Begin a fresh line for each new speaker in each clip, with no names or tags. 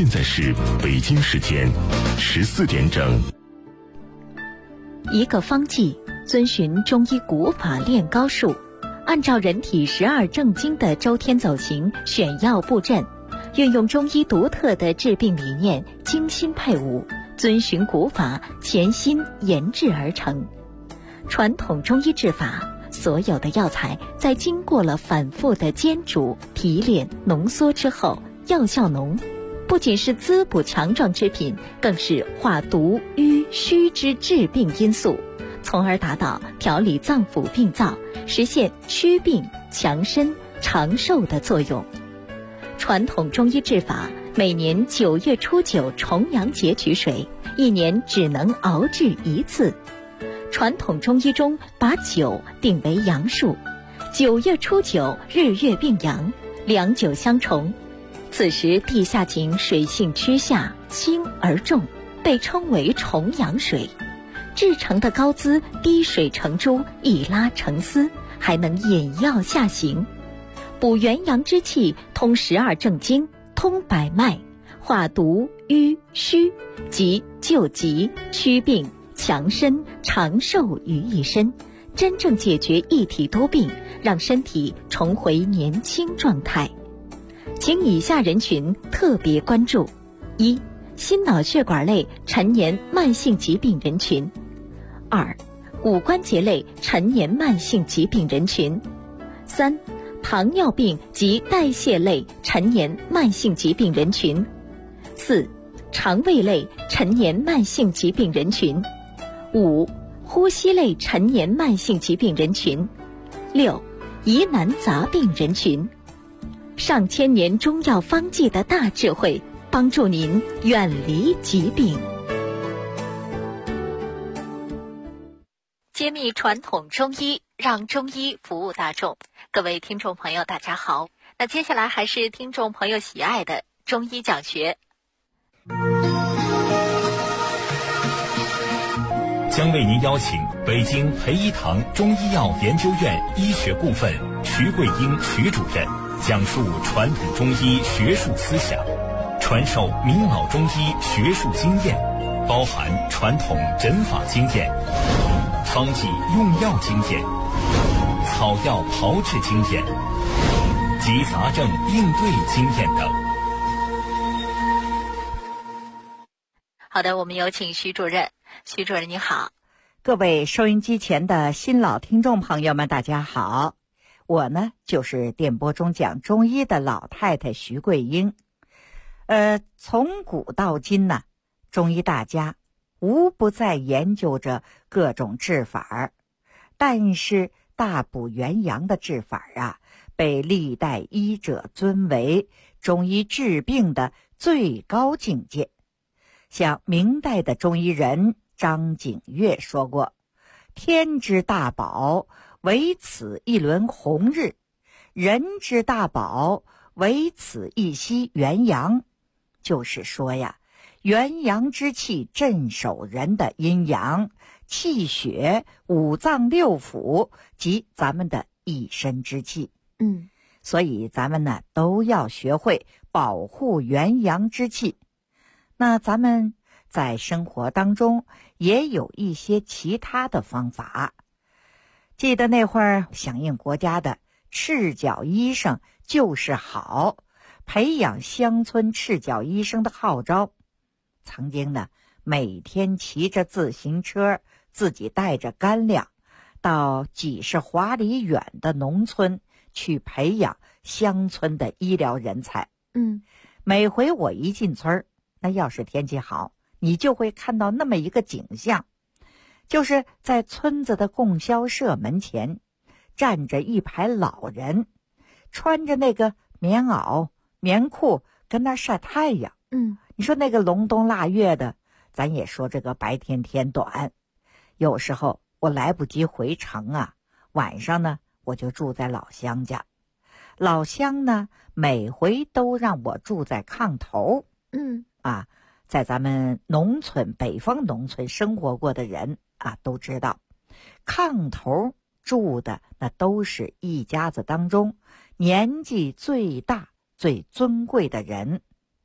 现在是北京时间14点整。
一个方剂遵循中医古法炼膏术，按照人体12正经的周天走形选药布阵，运用中医独特的治病理念，精心配伍，遵循古法，潜心研制而成。传统中医治法，所有的药材在经过了反复的煎煮、提炼、浓缩之后，药效浓，不仅是滋补强壮之品，更是化毒瘀虚之治病因素，从而达到调理脏腑病灶，实现祛病强身长寿的作用。传统中医治法，每年9月初9重阳节取水，一年只能熬制一次。传统中医中把9定为阳数，9月初9日月并阳，两9相重。此时地下井水性趋下，轻而重，被称为重阳水。制成的膏滋滴水成珠，一拉成丝，还能引药下行，补元阳之气，通12正经，通百脉，化毒瘀虚，即救急祛病强身长寿于一身，真正解决一体多病，让身体重回年轻状态。请以下人群特别关注：一、心脑血管类陈年慢性疾病人群；二、骨关节类陈年慢性疾病人群；三、糖尿病及代谢类陈年慢性疾病人群；四、肠胃类陈年慢性疾病人群；五、呼吸类陈年慢性疾病人群；六、疑难杂病人群。上千年中药方剂的大智慧，帮助您远离疾病。揭秘传统中医，让中医服务大众。各位听众朋友大家好，那接下来还是听众朋友喜爱的中医讲学。
将为您邀请北京培一堂中医药研究院医学部分徐桂英徐主任讲述传统中医学术思想，传授明老中医学术经验，包含传统诊法经验、方剂用药经验、草药炮制经验及杂症应对经验等。
好的，我们有请徐主任。徐主任你好。
各位收音机前的新老听众朋友们大家好，我呢就是电波中讲中医的老太太徐桂英。从古到今呢，中医大家无不在研究着各种治法，但是大补元阳的治法啊，被历代医者尊为中医治病的最高境界。像明代的中医人张景岳说过：天之大宝，唯此一轮红日；人之大宝，唯此一息元阳。就是说呀，元阳之气镇守人的阴阳，气血、五脏六腑及咱们的一身之气。所以咱们呢都要学会保护元阳之气。那咱们在生活当中也有一些其他的方法。记得那会儿响应国家的赤脚医生就是好，培养乡村赤脚医生的号召，曾经呢每天骑着自行车，自己带着干粮，到几十华里远的农村去培养乡村的医疗人才。每回我一进村，那要是天气好，你就会看到那么一个景象，就是在村子的供销社门前站着一排老人，穿着那个棉袄棉裤跟那晒太阳。你说那个隆冬腊月的，咱也说这个白天天短，有时候我来不及回城啊，晚上呢我就住在老乡家。老乡呢每回都让我住在炕头。在咱们农村，北方农村生活过的人啊都知道，炕头住的那都是一家子当中年纪最大最尊贵的人。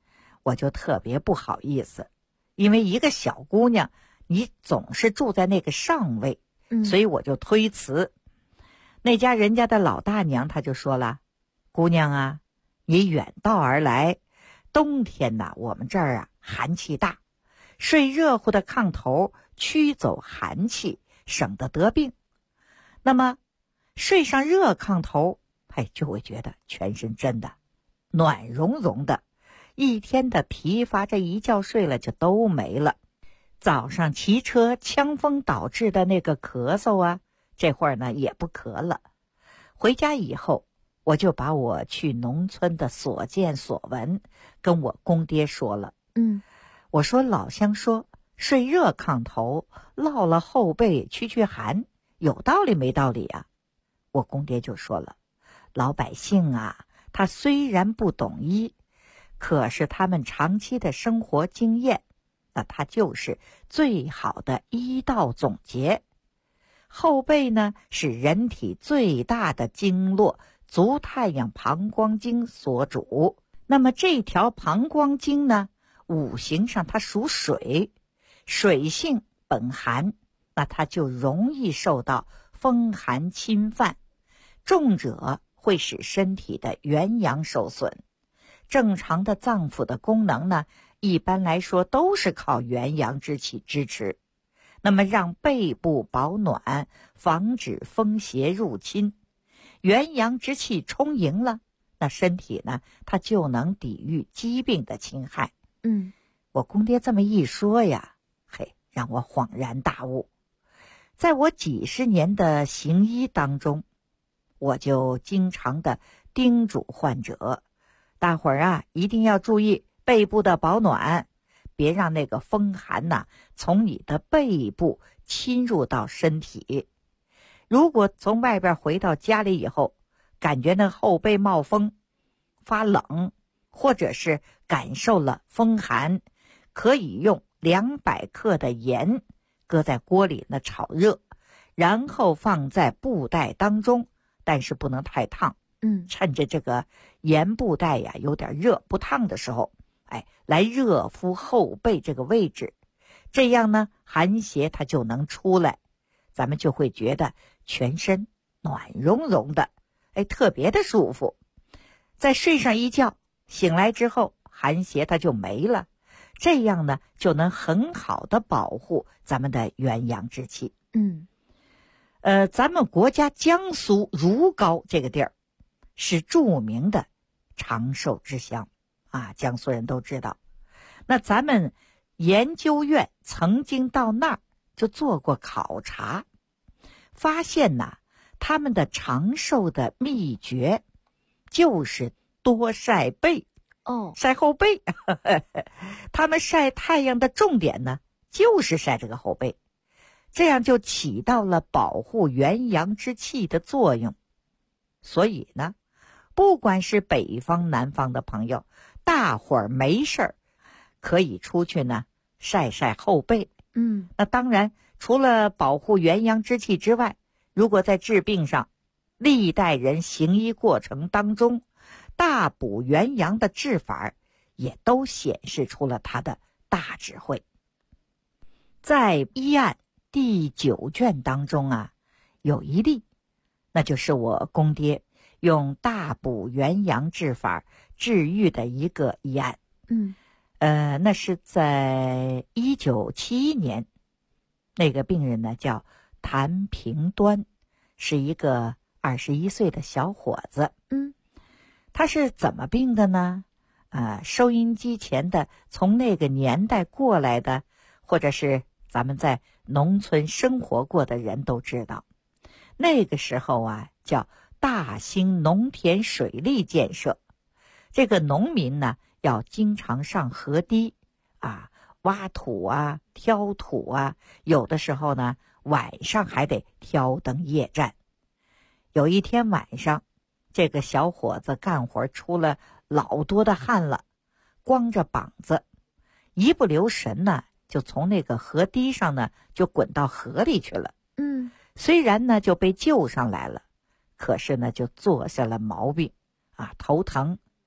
我就特别不好意思，因为一个小姑娘，你总是住在那个上位，所以我就推辞。那家人家的老大娘她就说了，姑娘啊，你远道而来，冬天呐，我们这儿啊寒气大，睡热乎的炕头驱走寒气，省得得病。那么睡上热炕头，就会觉得全身真的暖融融的，一天的疲乏这一觉睡了就都没了。早上骑车呛风导致的那个咳嗽啊，这会儿呢也不咳了。回家以后，我就把我去农村的所见所闻跟我公爹说了。我说老乡说睡热炕头落了后背驱寒，有道理没道理啊？我公爹就说了，老百姓啊，他虽然不懂医，可是他们长期的生活经验，那他就是最好的医道总结。后背呢是人体最大的经络，足太阳膀胱经所主。那么这条膀胱经呢，五行上它属水，水性本寒，那它就容易受到风寒侵犯，重者会使身体的元阳受损。正常的脏腑的功能呢，一般来说都是靠元阳之气支持。那么让背部保暖，防止风邪入侵，元阳之气充盈了，那身体呢，它就能抵御疾病的侵害。我公爹这么一说呀，让我恍然大悟。在我几十年的行医当中，我就经常的叮嘱患者，大伙儿啊一定要注意背部的保暖，别让那个风寒呐从你的背部侵入到身体。如果从外边回到家里以后，感觉那后背冒风发冷，或者是感受了风寒，可以用200克的盐搁在锅里呢炒热，然后放在布袋当中，但是不能太烫。趁着这个盐布袋呀有点热不烫的时候，来热敷后背这个位置，这样呢寒邪它就能出来，咱们就会觉得全身暖融融的，特别的舒服。再睡上一觉，醒来之后寒邪它就没了，这样呢就能很好的保护咱们的元阳之气。咱们国家江苏如皋这个地儿是著名的长寿之乡啊，江苏人都知道。那咱们研究院曾经到那儿就做过考察，发现呐，他们的长寿的秘诀就是多晒背。晒后背他们晒太阳的重点呢就是晒这个后背，这样就起到了保护元阳之气的作用。所以呢，不管是北方南方的朋友，大伙儿没事儿可以出去呢晒晒后背。那当然除了保护元阳之气之外，如果在治病上，历代人行医过程当中大补元阳的治法也都显示出了他的大智慧。在医案第9卷当中啊，有一例，那就是我公爹用大补元阳治法治愈的一个医案。那是在1971年，那个病人呢叫谭平端，是一个21岁的小伙子。他是怎么病的呢？收音机前的从那个年代过来的，或者是咱们在农村生活过的人都知道，那个时候啊叫大兴农田水利建设。这个农民呢要经常上河堤挖土啊挑土啊，有的时候呢晚上还得挑灯夜战。有一天晚上，这个小伙子干活出了老多的汗了，光着膀子，一不留神呢就从那个河堤上呢就滚到河里去了。虽然呢就被救上来了，可是呢就做下了毛病头疼。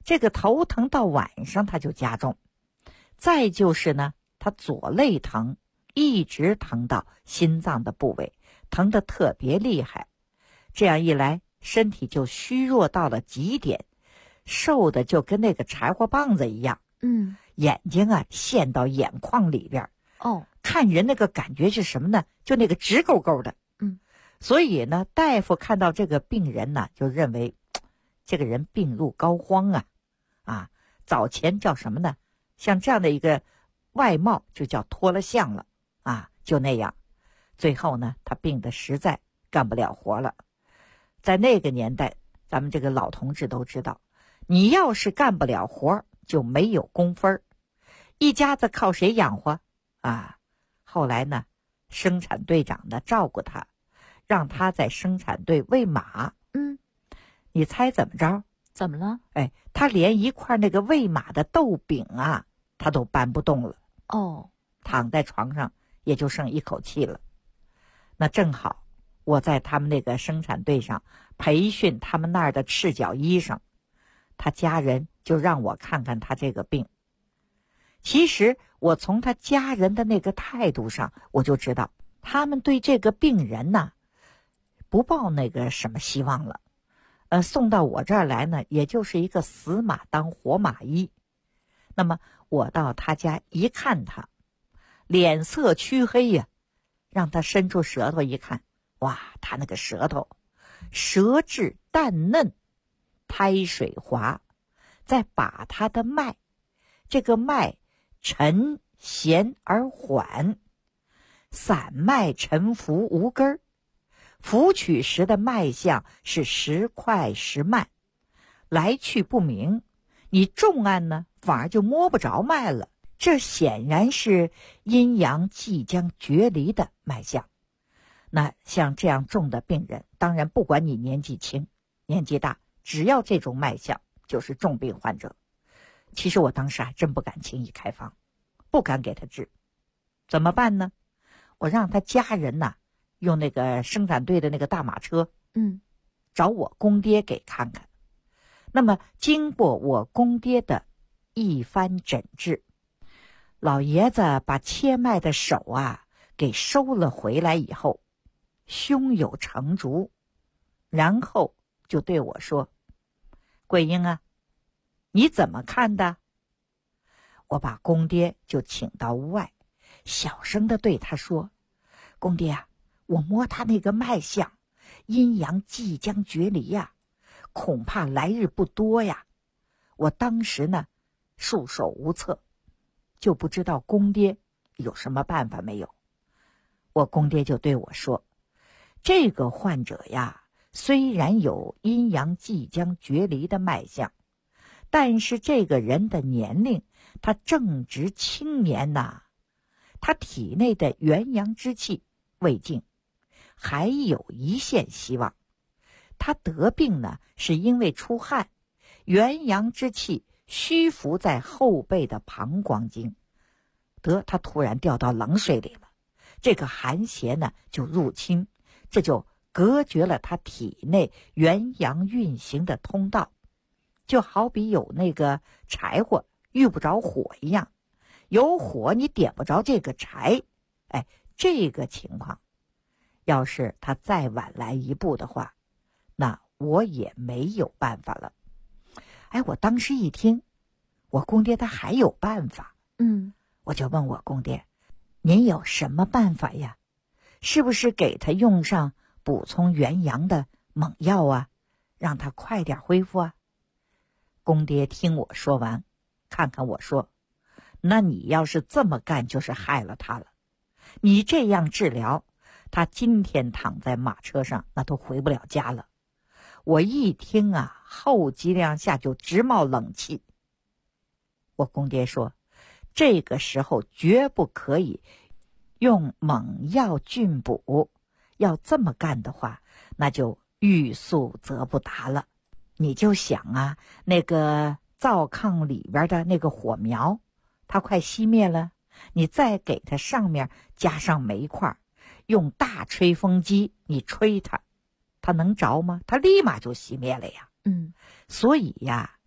这个头疼到晚上他就加重，再就是呢，他左肋疼，一直疼到心脏的部位，疼得特别厉害。这样一来，身体就虚弱到了极点，瘦的就跟那个柴火棒子一样。眼睛啊陷到眼眶里边。看人那个感觉是什么呢？就那个直勾勾的。所以呢，大夫看到这个病人呢，就认为这个人病入膏肓啊，早前叫什么呢？像这样的一个外貌就叫脱了相了啊，就那样。最后呢，他病得实在干不了活了。在那个年代，咱们这个老同志都知道，你要是干不了活就没有工分，一家子靠谁养活啊？后来呢，生产队长呢照顾他，让他在生产队喂马。你猜怎么着？
怎么了？
他连一块那个喂马的豆饼啊，他都搬不动了。躺在床上也就剩一口气了。那正好我在他们那个生产队上培训他们那儿的赤脚医生，他家人就让我看看他这个病。其实我从他家人的那个态度上，我就知道他们对这个病人呢，不抱那个什么希望了。送到我这儿来呢，也就是一个死马当活马医。那么我到他家一看他，脸色黢黑呀，让他伸出舌头一看，哇，他那个舌头舌质淡嫩，苔水滑，再把他的脉，这个脉沉弦而缓，散脉沉浮无根儿，浮取时的脉象是时快时慢，来去不明，你重按呢反而就摸不着脉了，这显然是阴阳即将决离的脉象。那像这样重的病人，当然不管你年纪轻年纪大，只要这种脉象就是重病患者。其实我当时还真不敢轻易开方，不敢给他治。怎么办呢？我让他家人呢用那个生产队的那个大马车，找我公爹给看看。那么经过我公爹的一番诊治，老爷子把切脉的手啊给收了回来以后，胸有成竹，然后就对我说：“桂英啊，你怎么看的？”我把公爹就请到屋外，小声地对他说：“公爹啊，我摸他那个脉象，阴阳即将决离呀，恐怕来日不多呀。”我当时呢束手无策，就不知道公爹有什么办法没有。我公爹就对我说：“这个患者呀，虽然有阴阳即将决离的脉象，但是这个人的年龄，他正值青年呐，他体内的元阳之气未尽，还有一线希望。他得病呢，是因为出汗，元阳之气虚浮在后背的膀胱经，他突然掉到冷水里了，这个寒邪呢就入侵，这就隔绝了他体内元阳运行的通道，就好比有那个柴火遇不着火一样，有火你点不着这个柴。这个情况要是他再晚来一步的话，那我也没有办法了。我当时一听我公爹他还有办法，我就问我公爹：“您有什么办法呀？是不是给他用上补充元阳的猛药啊，让他快点恢复啊？”公爹听我说完，看看我说：“那你要是这么干，就是害了他了。你这样治疗，他今天躺在马车上，那都回不了家了。”我一听啊，后脊梁下就直冒冷气。我公爹说：“这个时候绝不可以用猛药峻补，要这么干的话，那就欲速则不达了。你就想啊，那个灶炕里边的那个火苗，它快熄灭了，你再给它上面加上煤块，用大吹风机你吹它能着吗？它立马就熄灭了呀。所以呀，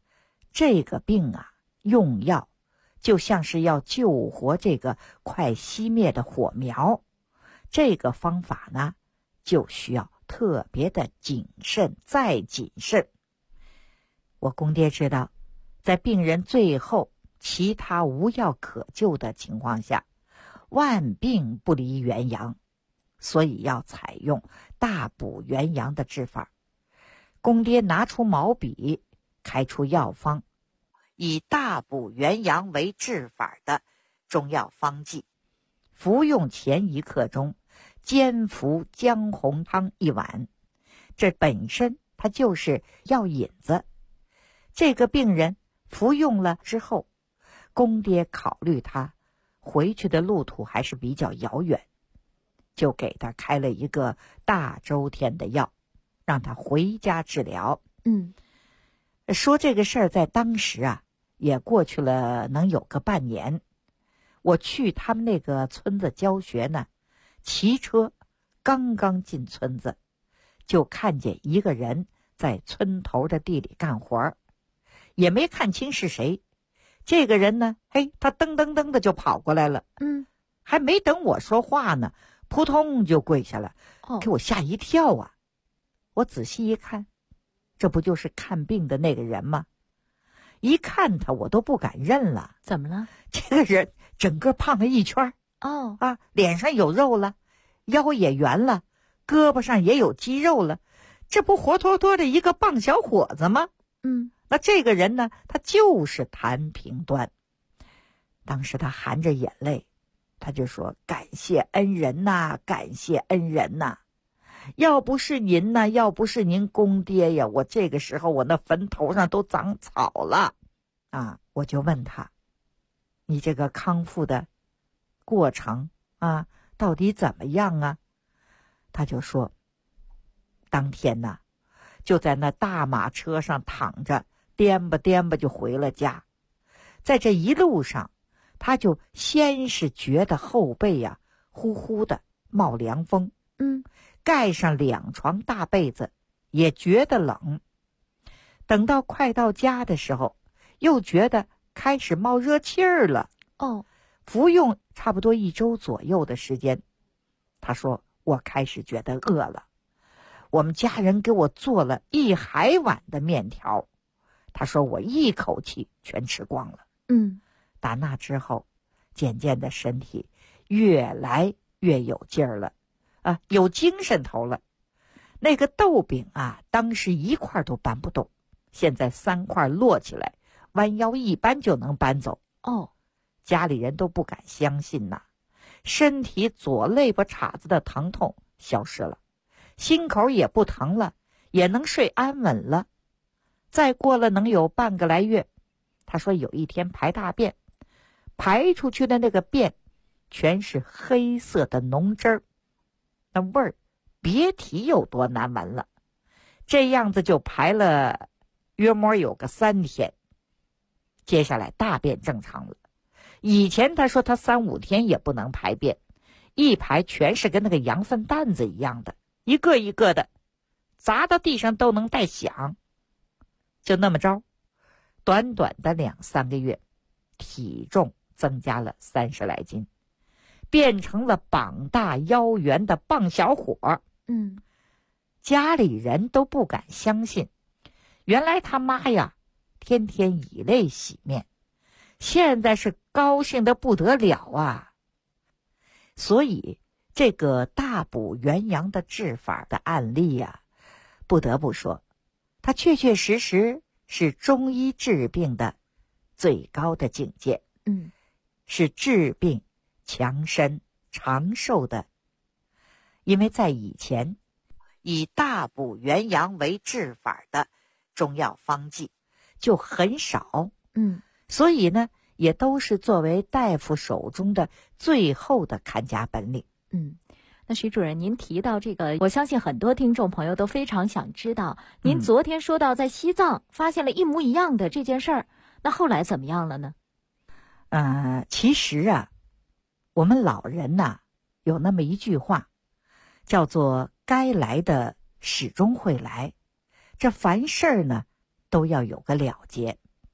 这个病啊，用药就像是要救活这个快熄灭的火苗，这个方法呢，就需要特别的谨慎再谨慎。我公爹知道，在病人最后其他无药可救的情况下，万病不离元阳，所以要采用大补元阳的治法。公爹拿出毛笔，开出药方，以大补元阳为治法的中药方剂，服用前1刻钟，煎服姜红汤1碗。这本身它就是药引子。这个病人服用了之后，公爹考虑他回去的路途还是比较遥远，就给他开了一个大周天的药，让他回家治疗。说这个事儿在当时啊，也过去了能有个半年。我去他们那个村子教学呢，骑车刚刚进村子，就看见一个人在村头的地里干活，也没看清是谁。这个人呢，他噔噔噔的就跑过来了，还没等我说话呢，扑通就跪下了，给我吓一跳啊！我仔细一看，这不就是看病的那个人吗？一看他，我都不敢认了。
怎么了？
这个人整个胖了一圈脸上有肉了，腰也圆了，胳膊上也有肌肉了，这不活脱脱的一个棒小伙子吗？那这个人呢，他就是谭平端。当时他含着眼泪，他就说：“感谢恩人呐，感谢恩人呐！要不是您呐，要不是您公爹呀，我这个时候我那坟头上都长草了啊！”我就问他：“你这个康复的过程啊，到底怎么样啊？”他就说：“当天呐，就在那大马车上躺着，颠吧颠吧就回了家。在这一路上，他就先是觉得后背呀呼呼的冒凉风，盖上2床大被子也觉得冷。等到快到家的时候，又觉得开始冒热气儿了。服用差不多1周左右的时间，他说我开始觉得饿了。我们家人给我做了1海碗的面条，他说我一口气全吃光了。打那之后，渐渐的身体越来越有劲儿了，有精神头了。那个豆饼啊，当时1块都搬不动，现在3块摞起来，弯腰一搬就能搬走。家里人都不敢相信呐。身体左肋巴叉子的疼痛消失了，心口也不疼了，也能睡安稳了。再过了能有半个来月，他说有一天排大便，排出去的那个便全是黑色的浓汁儿，那味儿别提有多难闻了。这样子就排了约摸有个3天，接下来大便正常了。以前他说他3、5天也不能排便，一排全是跟那个羊粪蛋子一样的，一个一个的砸到地上都能带响。就那么着，短短的2、3个月，体重增加了30来斤，变成了膀大腰圆的棒小伙。家里人都不敢相信，原来他妈呀天天以泪洗面，现在是高兴得不得了啊。所以这个大补元阳的治法的案例呀，不得不说它确确实实是中医治病的最高的境界，是治病强身长寿的。因为在以前，以大补元阳为治法的中药方剂就很少，所以呢，也都是作为大夫手中的最后的看家本领。
那徐主任，您提到这个，我相信很多听众朋友都非常想知道，您昨天说到在西藏发现了一模一样的这件事儿，那后来怎么样了呢？
其实啊，我们老人呐，有那么一句话，叫做该来的始终会来，这凡事呢都要有个了结。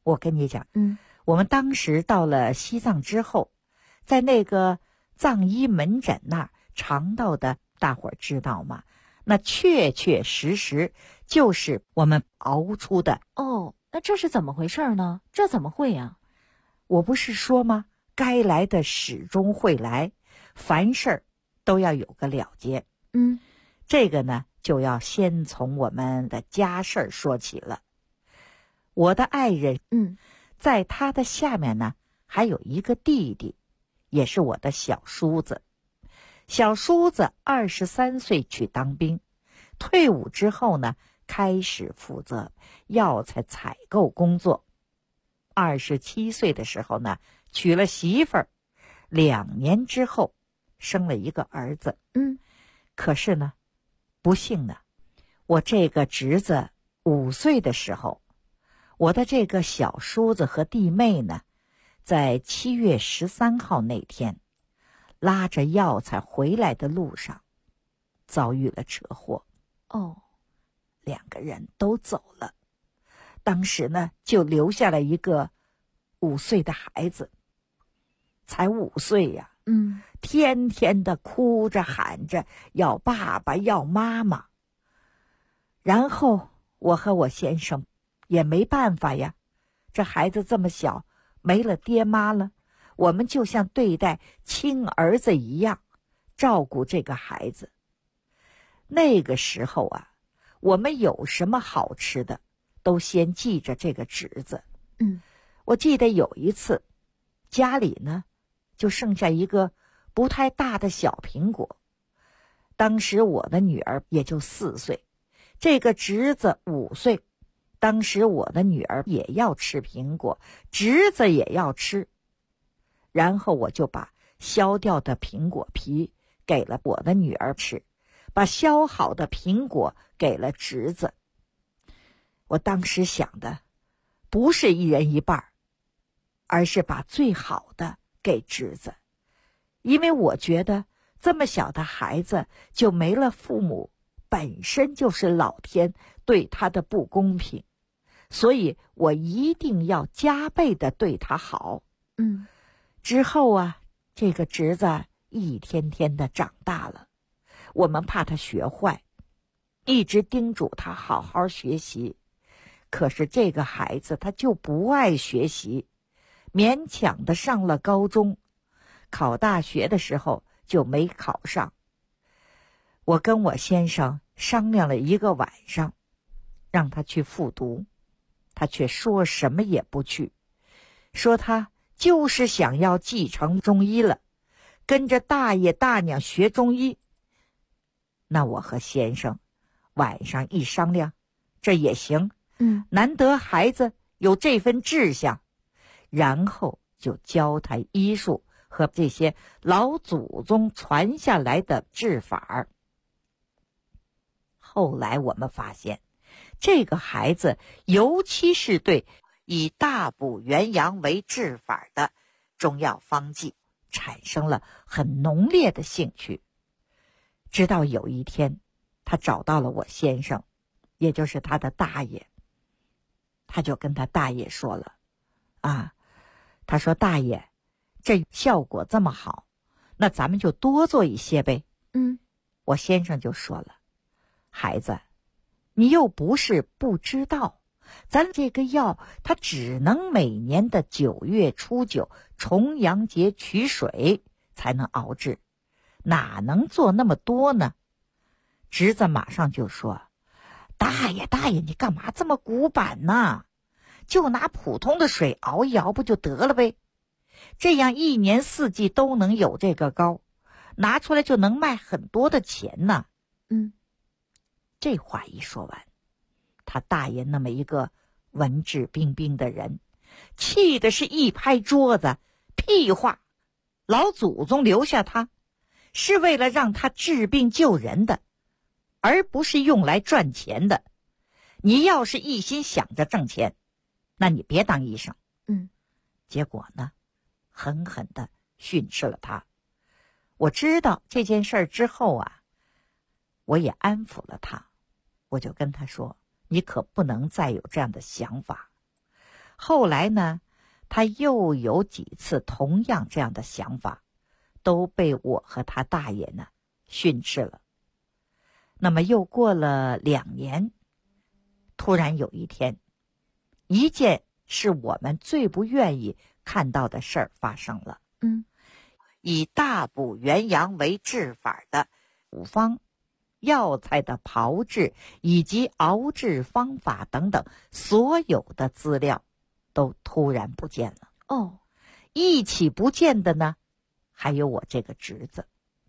我跟你讲，我们当时到了西藏之后，在那个藏医门诊那儿尝到的，大伙儿知道吗？那确确实实就是我们熬出的。
哦，那这是怎么回事呢？这怎么会呀？
我不是说吗？该来的始终会来，凡事都要有个了结。这个呢，就要先从我们的家事儿说起了。我的爱人，在他的下面呢，还有一个弟弟，也是我的小叔子。小叔子23岁去当兵，退伍之后呢，开始负责药材采购工作。27岁的时候呢，娶了媳妇儿，2年之后生了一个儿子。可是呢，不幸呢，我这个侄子5岁的时候，我的这个小叔子和弟妹呢，在7月13号那天，拉着药材回来的路上，遭遇了车祸。2个人都走了。当时呢，就留下了一个5岁的孩子，才5岁呀。天天的哭着喊着要爸爸要妈妈。然后我和我先生也没办法呀，这孩子这么小，没了爹妈了，我们就像对待亲儿子一样照顾这个孩子。那个时候啊，我们有什么好吃的都先记着这个侄子。我记得有一次家里呢就剩下一个不太大的小苹果，当时我的女儿也就4岁，这个侄子5岁，当时我的女儿也要吃苹果，侄子也要吃。然后我就把削掉的苹果皮给了我的女儿吃，把削好的苹果给了侄子。我当时想的不是一人一半，而是把最好的给侄子，因为我觉得这么小的孩子就没了父母，本身就是老天对他的不公平，所以我一定要加倍的对他好。之后啊，这个侄子一天天的长大了，我们怕他学坏，一直叮嘱他好好学习。可是这个孩子他就不爱学习，勉强的上了高中，考大学的时候就没考上。我跟我先生商量了一个晚上，让他去复读，他却说什么也不去，说他就是想要继承中医了，跟着大爷大娘学中医。那我和先生晚上一商量，这也行，难得孩子有这份志向，然后就教他医术和这些老祖宗传下来的治法。后来我们发现，这个孩子尤其是对以大补元阳为治法的中药方剂产生了很浓烈的兴趣。直到有一天，他找到了我先生，也就是他的大爷，他就跟他大爷说了他说大爷，这效果这么好，那咱们就多做一些呗。我先生就说了，孩子，你又不是不知道，咱这个药它只能每年的9月初9重阳节取水才能熬制，哪能做那么多呢？侄子马上就说，大爷你干嘛这么古板呢？就拿普通的水熬一熬不就得了呗，这样1年4季都能有这个膏，拿出来就能卖很多的钱呢。这话一说完，他大爷那么一个文质彬彬的人，气的是一拍桌子，屁话，老祖宗留下他是为了让他治病救人的，而不是用来赚钱的。你要是一心想着挣钱，那你别当医生。结果呢，狠狠地训斥了他。我知道这件事之后我也安抚了他，我就跟他说，你可不能再有这样的想法。 后来呢，他又有几次同样这样的想法，都被我和他大爷呢训斥了。那么又过了2年，突然有一天，一件是我们最不愿意看到的事儿发生了。以大补元阳为治法的处方、药材的炮制以及熬制方法等等，所有的资料都突然不见了。一起不见的呢，还有我这个侄子。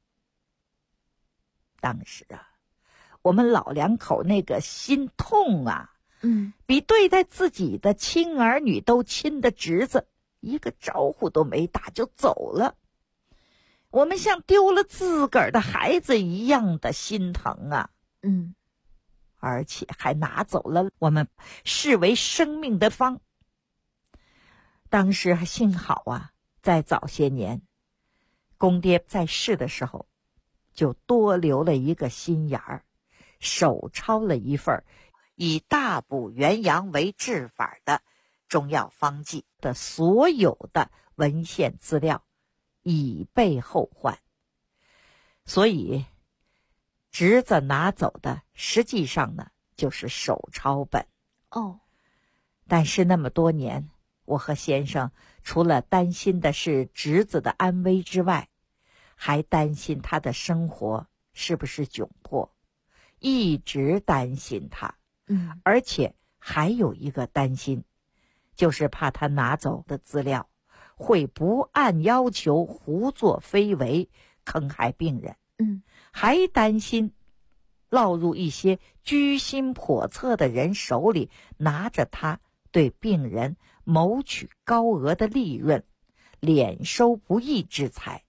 当时啊，我们老两口那个心痛啊，比对待自己的亲儿女都亲的侄子，一个招呼都没打就走了。我们像丢了自个儿的孩子一样的心疼啊。而且还拿走了我们视为生命的方。当时还幸好啊，在早些年公爹在世的时候，就多留了一个心眼儿，手抄了一份以大补元阳为治法的中药方剂的所有的文献资料，以备后患。所以侄子拿走的实际上呢，就是手抄本。但是那么多年，我和先生除了担心的是侄子的安危之外，还担心他的生活是不是窘迫，一直担心他。而且还有一个担心，就是怕他拿走的资料会不按要求胡作非为，坑害病人。还担心落入一些居心叵测的人手里，拿着它对病人谋取高额的利润，敛收不义之财。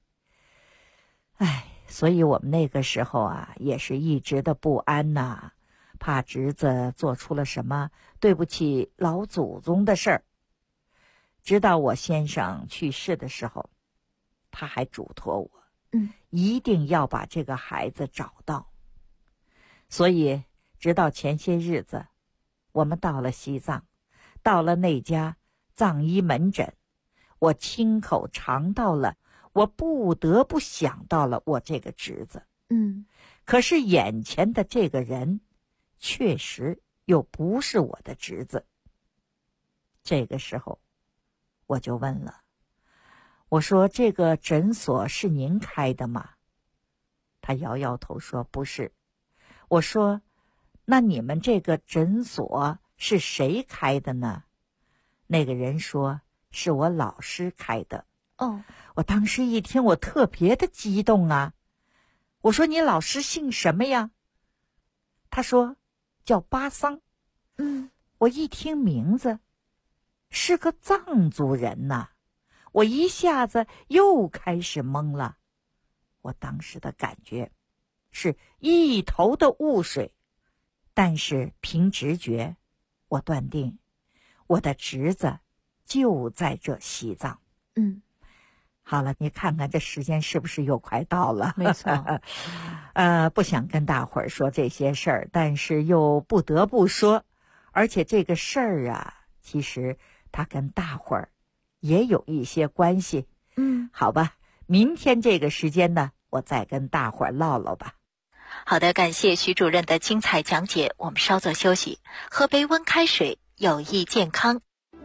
所以我们那个时候啊，也是一直的不安呐，怕侄子做出了什么对不起老祖宗的事儿。直到我先生去世的时候，他还嘱托我，一定要把这个孩子找到。所以直到前些日子，我们到了西藏，到了那家藏医门诊，我亲口尝到了，我不得不想到了我这个侄子。可是眼前的这个人确实又不是我的侄子。这个时候我就问了，我说这个诊所是您开的吗？他摇摇头说不是。我说那你们这个诊所是谁开的呢？那个人说是我老师开的。我当时一听，我特别的激动啊。我说你老师姓什么呀？他说叫巴桑。我一听名字是个藏族人呐，我一下子又开始懵了。我当时的感觉是一头的雾水，但是凭直觉，我断定我的侄子就在这西藏。好了，你看看这时间是不是又快到了？
没错。
不想跟大伙儿说这些事儿，但是又不得不说。而且这个事儿啊，其实它跟大伙儿也有一些关系。好吧，明天这个时间呢，我再跟大伙儿唠唠吧。
好的，感谢徐主任的精彩讲解，我们稍作休息，喝杯温开水，有益健康。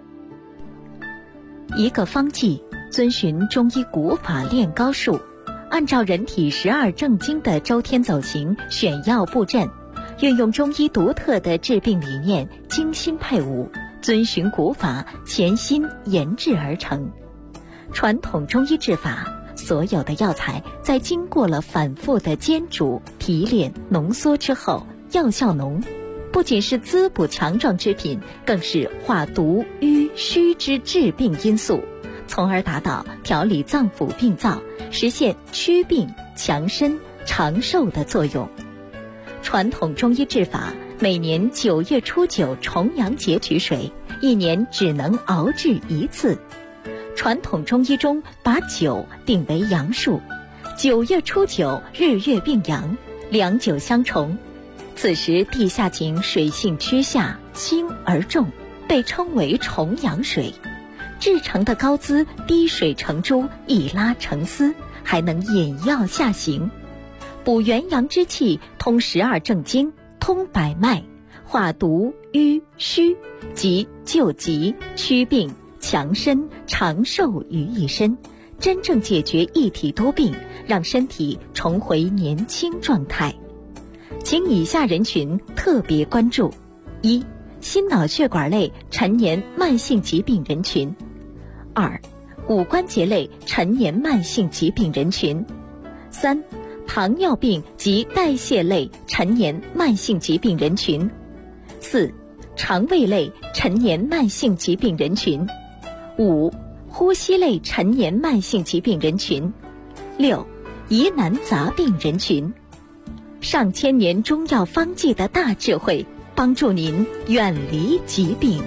一个方剂遵循中医古法炼膏术，按照人体12正经的周天走形选药布阵，运用中医独特的治病理念，精心配伍，遵循古法，潜心研制而成。传统中医治法，所有的药材在经过了反复的煎煮、提炼、浓缩之后，药效浓，不仅是滋补强壮之品，更是化毒瘀虚之治病因素，从而达到调理脏腑病灶，实现祛病强身长寿的作用。传统中医治法，每年9月初9重阳节取水，一年只能熬制一次。传统中医中把9定为阳数，9月初9日月并阳，良久相重。此时地下井水性趋下，轻而重， 被称为重阳水。制成的膏滋滴水成珠，一拉成丝，还能引药下行，补元阳之气，通12正经，通百脉，化毒瘀虚，及救急祛病强身长寿于一身，真正解决一体多病，让身体重回年轻状态。请以下人群特别关注：一、心脑血管类陈年慢性疾病人群；二、骨关节类陈年慢性疾病人群；三、糖尿病及代谢类陈年慢性疾病人群；四、肠胃类陈年慢性疾病人群；五、呼吸类陈年慢性疾病人群；六、疑难杂病人群。上千年中药方剂的大智慧，帮助您远离疾病。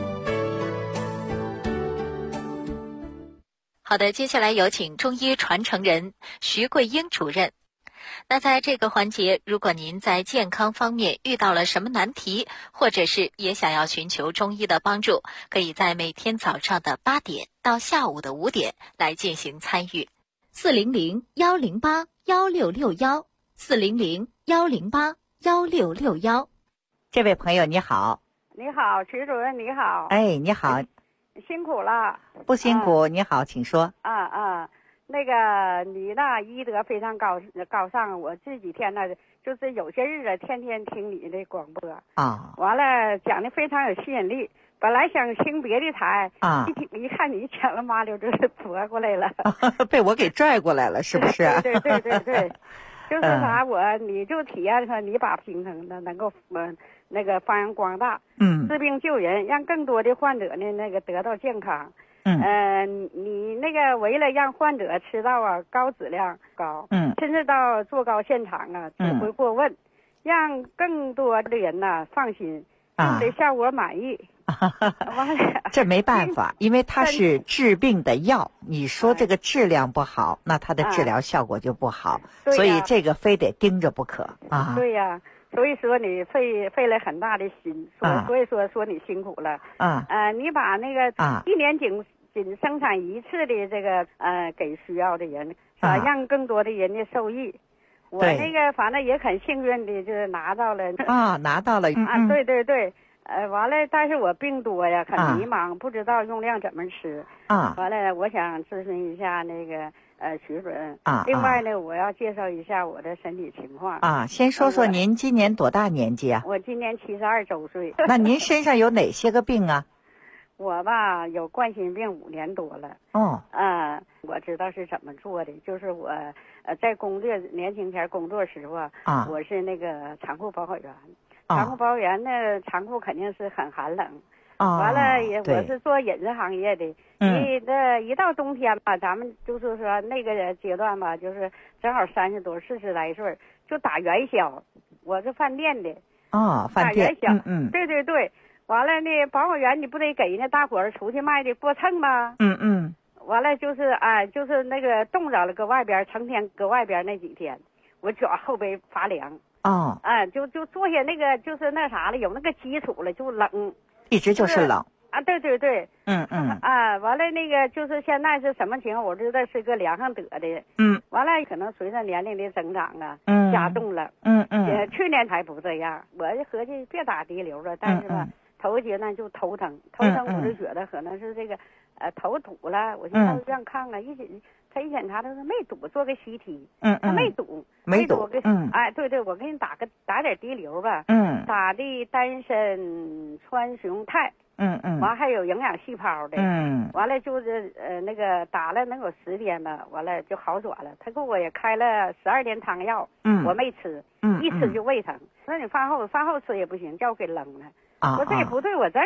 好的，接下来有请中医传承人徐桂英主任。那在这个环节，如果您在健康方面遇到了什么难题，或者是也想要寻求中医的帮助，可以在每天早上的8点到下午的5点来进行参与。400-108-1661，400-108-1661。
这位朋友你好。
你好，徐主任你好。
哎，你好。
辛苦了。
不辛苦，你好，请说。
那个你那医德非常高尚，我这几天呢，就是有些日子天天听你的广播
啊，
完了讲的非常有吸引力。本来想听别的台
啊，
一看你讲了麻溜，就是夺过来了，
被我给拽过来了，是不是？
对，就是啥你就体验说你把平衡的能够那个发扬光大，治病救人，让更多的患者呢那个得到健康。你那个为了让患者吃到高质量高，甚至到做高现场指挥过问，让更多的人放心，用的效果满意。
这没办法，因为它是治病的药，你说这个质量不好，那它的治疗效果就不好，所以这个非得盯着不可啊。
对呀，所以说你费了很大的心，所以说你辛苦了。你把那个一年仅生产一次的这个给需要的人让更多的人家受益。我那个反正也很幸运的就是拿到了对。完了，但是我病多呀，很迷茫，不知道用量怎么吃。完了，我想咨询一下那个徐主任。另外呢，我要介绍一下我的身体情况。
先说说您今年多大年纪啊？
我今年72周岁。
那您身上有哪些个病啊？
我有冠心病5年多了。我知道是怎么做的，就是我在年轻前工作时候我是那个仓库保管员。仓库保管员呢，仓库肯定是很寒冷。完了我是做饮食行业的。一到冬天吧，咱们就是说那个阶段吧，就是正好30多40来岁，就打元宵。我是饭店的。
饭店。
打元宵。对。完了呢，保管员你不得给那大伙儿出去卖的过秤吗？完了就是就是那个冻着了，搁外边成天搁外边那几天，我脚后背发凉。就坐下那个就是那啥了，有那个基础了，就冷，
一直就是冷。
对。完了那个就是现在是什么情况？我知道是个凉上得的。完了可能随着年龄的增长加重了。去年还不这样，我就合计别打滴流了，但是吧。头一阶段就头疼，我就觉得可能是这个头堵了，我就到医院看看，他一检查他说没堵，做个 CT，他没堵，对，我给你打点滴流吧，打的丹参、川芎肽，完还有营养细胞的，完了就是那个打了能有10天吧，完了就好转了，他给我也开了12天汤药，我没吃，一吃就胃疼，那你饭后吃也不行，叫我给扔了。我这也不对我症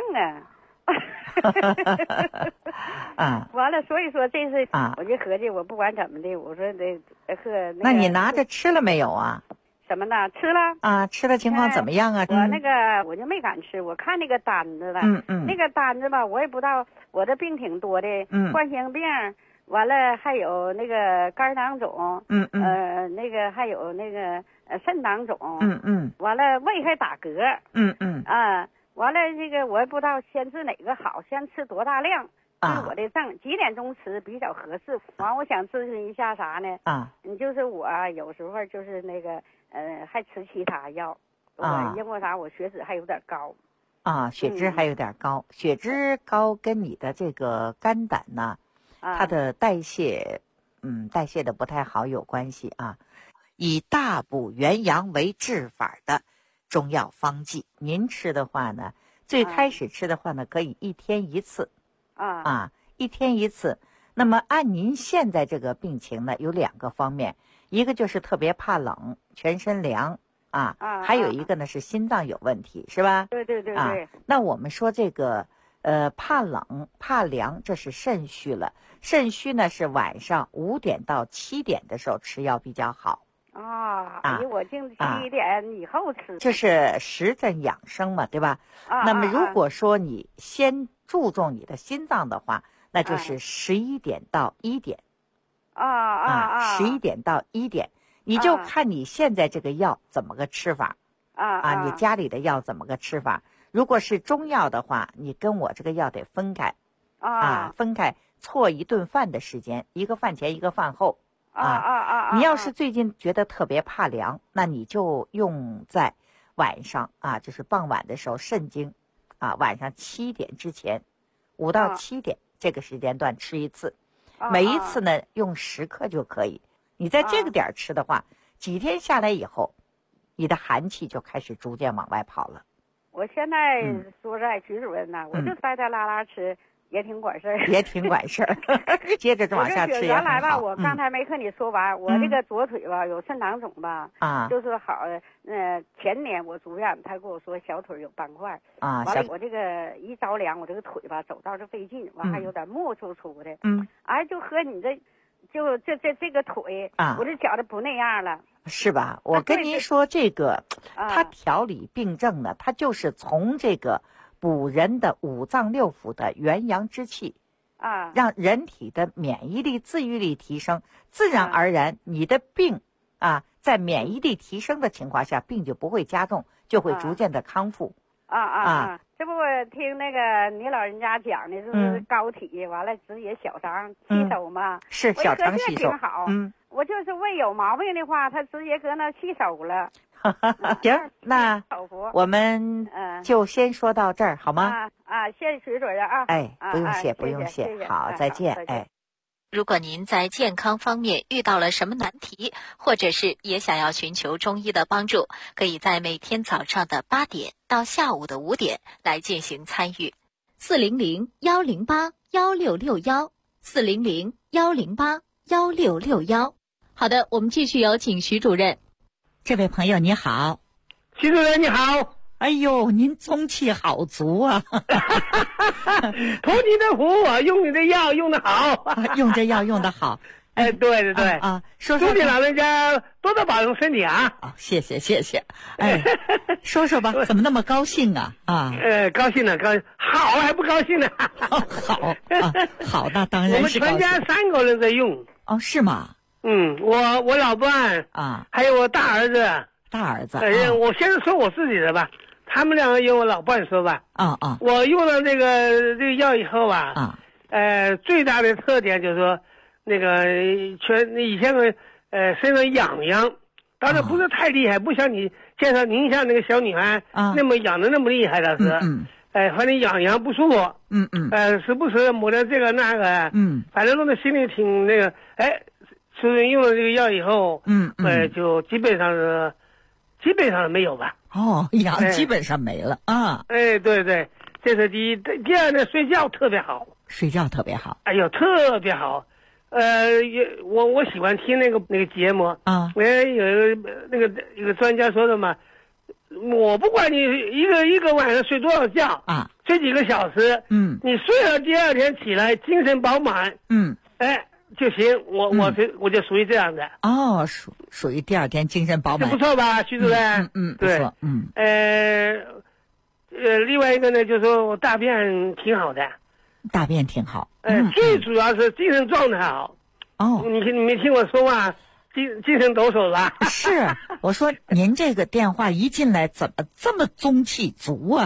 完了，所以说这是我就合计，我不管怎么的，我说得喝
那你拿着吃了没有啊？
什么呢？吃了
吃的情况怎么样啊？
我就没敢吃，我看那个单子了，那个单子吧，我也不知道，我的病挺多的，冠心病，完了还有那个肝囊肿，那个还有那个肾囊肿，完了胃还打嗝， 完了这个我也不知道先吃哪个好，先吃多大量。是我的症，几点钟吃比较合适？完，我想咨询一下啥呢？你就是我有时候就是那个还吃其他药因为啥？我血脂还有点高。
血脂还有点高，血脂高跟你的这个肝胆呢，它的代谢的不太好有关系啊。以大补元阳为治法的中药方剂，您吃的话呢，最开始吃的话呢，可以1天1次。1天1次。那么按您现在这个病情呢，有2个方面，一个就是特别怕冷，全身凉还有一个呢是心脏有问题，是吧？
对对对对。
那我们说这个怕冷怕凉，这是肾虚了。肾虚呢是晚上5点到7点的时候吃药比较好。
我净7点以后吃。
这是实证养生嘛，对吧？那么如果说你先注重你的心脏的话，那就是11点到1点。11点到1点，你就看你现在这个药怎么个吃法。你家里的药怎么个吃法？如果是中药的话，你跟我这个药得分开。分开错1顿饭的时间，一个饭前一个饭后。你要是最近觉得特别怕凉，那你就用在晚上就是傍晚的时候肾经晚上7点之前，5到7点这个时间段吃1次，每一次呢用10克就可以。你在这个点吃的话，几天下来以后，你的寒气就开始逐渐往外跑了。
我现在说在徐主任我就带带拉拉吃。也挺管事儿，
也挺管事儿。接着往下吃也很好。
原来吧，我刚才没和你说完，我这个左腿吧有肾囊肿吧，就是好，前年我住院，他跟我说小腿有斑块，完了我这个一着凉，我这个腿吧走道就费劲，完还有点木粗粗的，就和你这个腿，我这觉得不那样了。
是吧？我跟您说这个，它调理病症呢，它就是从这个补人的5脏6腑的元阳之气让人体的免疫力、自愈力提升，自然而然你的病在免疫力提升的情况下，病就不会加重，就会逐渐的康复。
这不我听那个你老人家讲的，就是高体完了直接小肠吸收嘛，
是小肠吸收
挺好。我就是胃有毛病的话，他直接搁那吸收了。
行，那我们就先说到这儿好吗？
谢谢徐主任
不用谢，不用谢。好，再见。
如果您在健康方面遇到了什么难题，或者是也想要寻求中医的帮助，可以在每天早上的8点到下午的5点来进行参与。400-108-1661，400-108-1661。好的，我们继续有请徐主任。
这位朋友你好。
徐主任你好。
哎呦，您中气好足啊！
托你的福，用你的药用得好，
用这药用得好。
对对对
说
祝你老人家多多保重身体
谢谢。说说吧，怎么那么高兴啊？
高兴了，好还不高兴呢？
好，那当然是。
我们全家3个人在用。
是吗？
我老伴还有我大儿子。我先说我自己的吧，他们2个由我老伴说吧。我用了这个药以后吧，最大的特点就是说，那个以前的身上痒，当然不是太厉害，不像你介绍您像那个小女孩那么痒的那么厉害的是。反正痒不舒服。时不时抹点这个那个。反正弄得心里挺那个。是用了这个药以后，就基本上没有吧。
痒基本上没了
对对，这是第一。第二呢，睡觉特别好。
哎
呦，特别好。我喜欢听那个节目有一个专家说的嘛，我不管你一个晚上睡多少觉睡几个小时你睡了第二天起来精神饱满就行。我就属于这样的。
属于第二天精神饱满，
不错吧，徐主任？
不错。
另外一个呢，就是说我大便挺好的。最主要是精神状态好。你没听我说话，精神抖擞吧？
是，我说您这个电话一进来怎么这么中气足啊？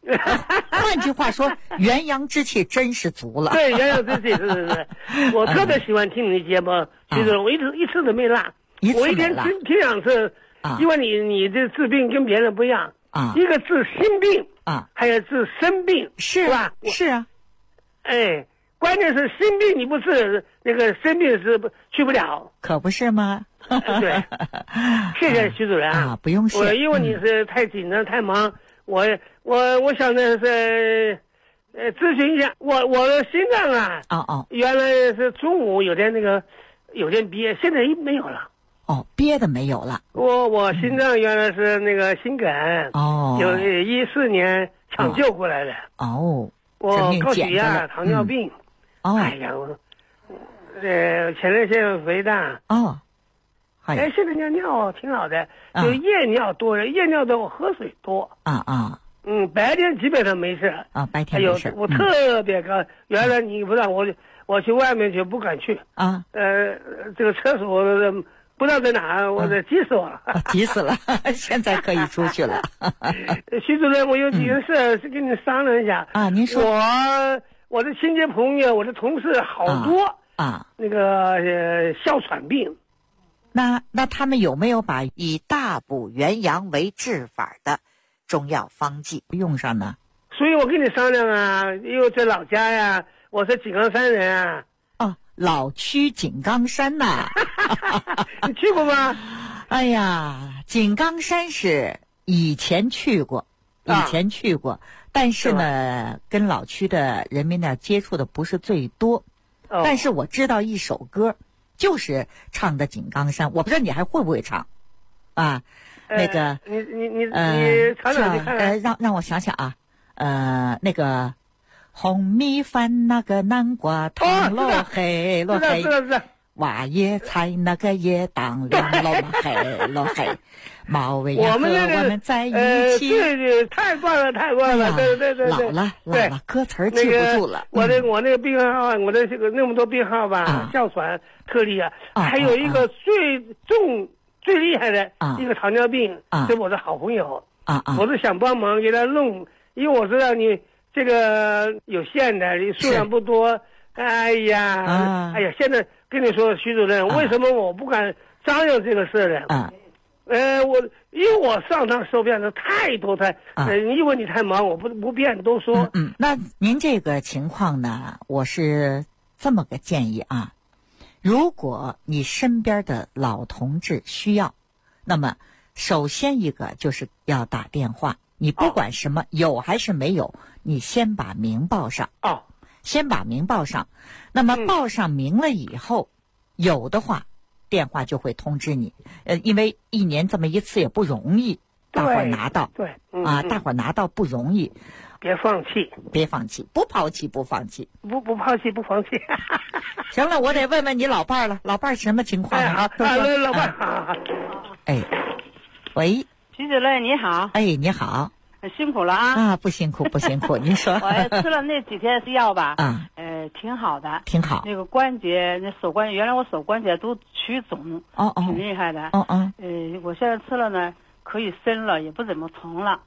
换句话说，元阳之气真是足了。
对，元阳之气是，我特别喜欢听你的节目，徐主任，我一次都没落，我一天听2次，因为你这治病跟别人不一样啊，一个治心病啊，还有治身病，
是
吧？
是啊，
哎，关键是心病你不治，那个身病是去不了，
可不是吗？
对，谢谢徐主任
啊，不用谢。
因为你是太紧张太忙，我想的是咨询一下，我的心脏啊，原来是中午有点憋，现在没有了。
憋的没有了。
我心脏原来是那个心梗，有14年抢救过来的。我高血压、糖尿病。哎呀，前列腺肥大。现在尿挺好的，就夜尿多，夜尿多我喝水多。白天基本上没事。
白天没事。
我特别高，原来你不让我去外面去不敢去。这个厕所不知道在哪，我这急死我了。
急死了，现在可以出去了。
徐主任，我有几个事是跟你商量一下。
您说。
我的亲戚朋友，我的同事好多那个哮喘病。
那他们有没有把以大补元阳为治法的中药方剂用上呢？
所以我跟你商量啊，因为在老家呀，我是井冈山人啊。
老区井冈山呐。
你去过吗？
哎呀，井冈山是以前去过，但是呢，跟老区的人民呢接触的不是最多。但是我知道一首歌。就是唱的井冈山，我不知道你还会不会唱，那个
你唱
让我想想啊，那个红米饭那个南瓜汤落黑，挖野菜那个野当凉落黑，毛尾呀和我们在一起。
对，太棒了，对，
老了，歌词记不住了。
我那个病号，我的这个那么多病号吧，哮喘特厉害，还有一个最厉害的一个糖尿病，是我的好朋友我是想帮忙给他弄，因为我知道你这个有限的，你数量不多。哎呀，现在跟你说，徐主任，为什么我不敢张扬这个事呢？因为我上当受骗的太多，因为你太忙，我不便多说。
那您这个情况呢，我是这么个建议啊，如果你身边的老同志需要，那么首先一个就是要打电话，你不管什么有还是没有，你先把名报上。先把名报上，那么报上名了以后，有的话电话就会通知你。因为1年这么一次也不容易，大伙儿拿到。
对，
大伙儿拿到不容易。
别放弃，
不抛弃，不放弃。
不抛弃，不放弃。
行了，我得问问你老伴儿了，老伴儿什么情况？
好，老伴儿。
喂，
徐主任你好。
你好。
辛苦了啊！
不辛苦，您说。
我吃了那几天药吧，挺好的，
挺好。
那个关节，原来我手关节都曲肿，挺厉害的。我现在吃了呢，可以伸了，也不怎么疼了。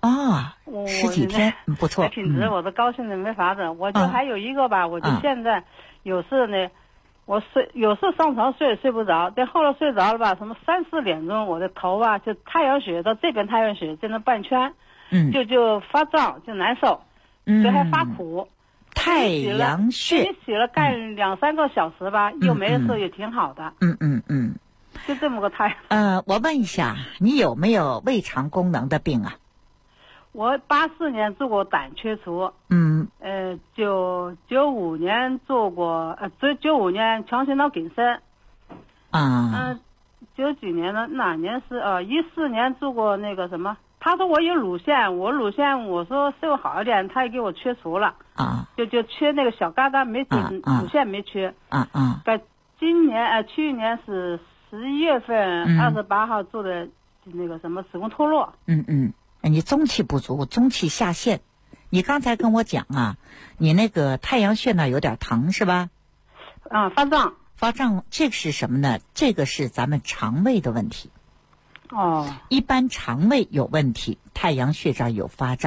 10几天，不错。
挺值，我都高兴的没法子。我就还有一个吧，我就现在有事呢，有时上床睡不着，但后来睡着了吧，什么3、4点钟，我的头啊就太阳穴到这边太阳穴在那半圈。就发胀，就难受，就还发苦。
太阳穴，
你洗了干2、3个小时吧，又没事，也挺好的。就这么个太
阳。我问一下，你有没有胃肠功能的病啊？
我84年做过胆切除。95年做过95年强心脑梗塞。90几年的哪年是14年做过那个什么？他说我有乳腺，我说稍微好一点，他也给我切除了。就切那个小疙瘩没乳腺没切。去年是11月份28号做的那个什么子宫脱落。
你中气不足，中气下陷。你刚才跟我讲你那个太阳穴那有点疼是吧？发胀，这个是什么呢？这个是咱们肠胃的问题。一般肠胃有问题，太阳穴这儿有发胀。